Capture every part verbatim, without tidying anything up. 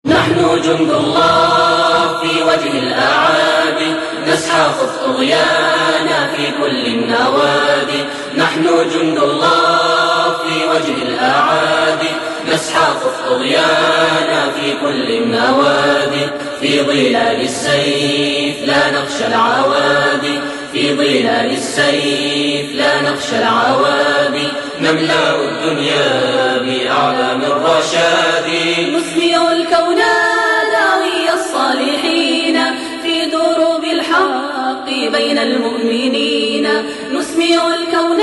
نحن جند الله في وجه الأعادي، نزحف الطغيان في كل النوادي. نحن جند الله في وجه الأعادي، نزحف الطغيان في كل النوادي. في ظلال السيف لا نخشى العوادي، في ظلال السيف لا نخشى العوادي. نملأ الدنيا بأعلام الرشاد، نسمع الكون داوي الصالحين في دروب الحق بين المؤمنين. نسمع الكون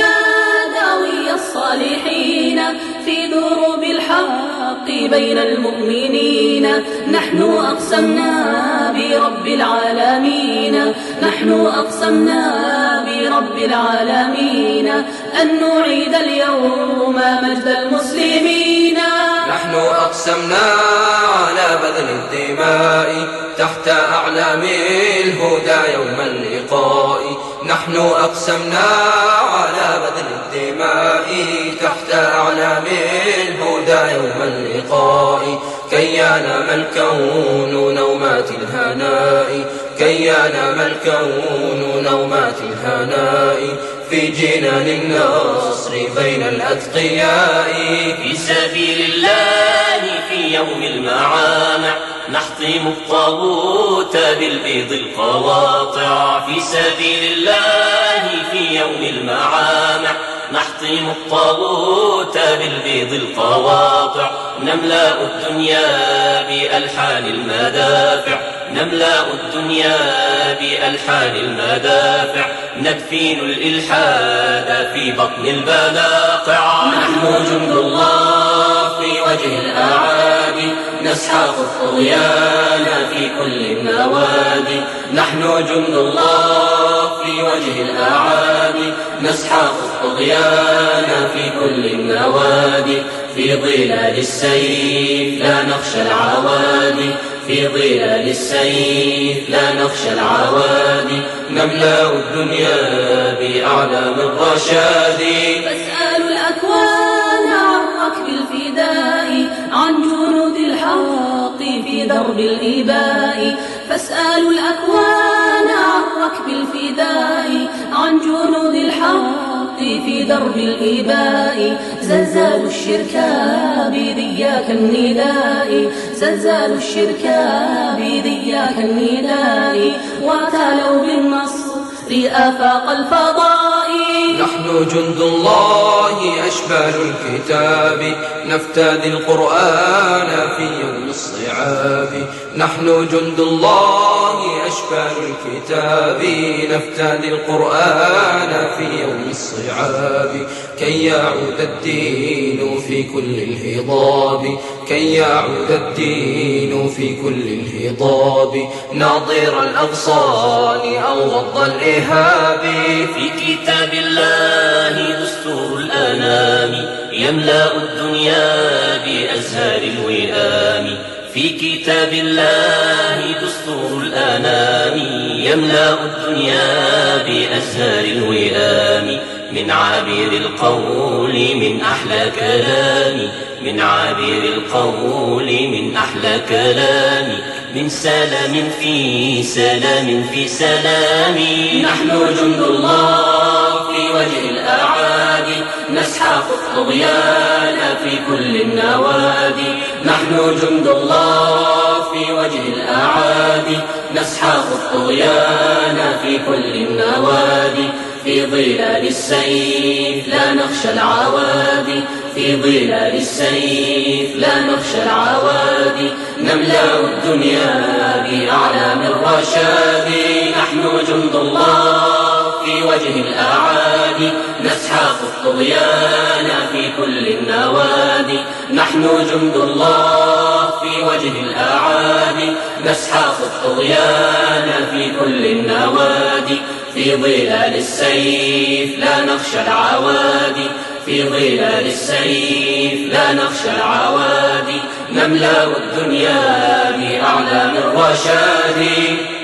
داوي الصالحين في دروب الحق بين المؤمنين. نحن أقسمنا برب العالمين، نحن أقسمنا برب العالمين أن نعيد اليوم مجد المسلمين. نحن أقسمنا على بذل الدماء تحت أعلام الهدى يوم اللقاء. نحن أقسمنا على بذل الدماء تحت أعلام الهدى يوم اللقاء. كي ينام الكون نومات الهناء، كي ينام الكون نومات الهناء في جنان النصر بين الأتقياء. في سبيل الله في يوم المعامع نحطم الطاغوت بالبيض القواطع. في سبيل الله في يوم المعامع نحطم الطاغوت بالبيض القواطع. نملأ الدنيا بألحان المدافع، نملأ الدنيا بألحان المدافع. ندفين الإلحاد في بطن البلاقع. نحن جند الله في وجه الأعادي، نزحف الطغيان في كل النوادي. نحن جند الله في وجه الأعادي، نزحف الطغيان في كل النوادي. في ظلال السيف لا نخشى العوادي، في ظلال السيف لا نخشى العوادي. نملأ الدنيا بأعلام الرشاد. فاسألوا الأكوان عن ركب الفداء، عن جنود الحق في درب الإباء. فاسألوا الأكوان عن ركب الفداء، عن جنود الحق في درب الإباء. زلزال الشرك بذياك النداء، زلزال الشرك بذياك النداء. وتالوا بالنصر آفاق الفضاء. نحن جند الله أشبال الكتاب، نفتدي القرآن في يوم الصعاب. نحن جند الله أشبال الكتاب، نفتدي القرآن في يوم الصعاب. كي يعود الدين في كل الهضاب، كي يعود الدين في كل الهضاب. ناظر الأغصان أو غض الإهاب. في كتاب الله دستور الأنام يملأ الدنيا بأزهار الوئام. في كتاب الله دستور الأنام يملأ الدنيا بأزهار الوئام. من عابر القول من أحلى كلامي، من عابر القول من أحلى كلامي. من سلام في سلام في سلام. نحن جند الله في وجه الأعادي، نزحف الطغيان في كل النوادي. نحن جند الله في وجه الأعادي، نزحف الطغيان في كل النوادي. في ظلال السيف لا نخشى العوادي، في ظلال السيف لا نخشى العوادي. نملأ الدنيا بأعلام الرشاد. نحن جند الله في وجه الأعادي، نزحف الطغيان في كل النوادي. نحن جند الله في وجه الأعادي، نزحف الطغيان في كل النوادي. في ظلال السيف لا نخشى العوادي، في ظلال السيف لا نخشى العوادي. نملأ الدنيا بأعلام الرشاد.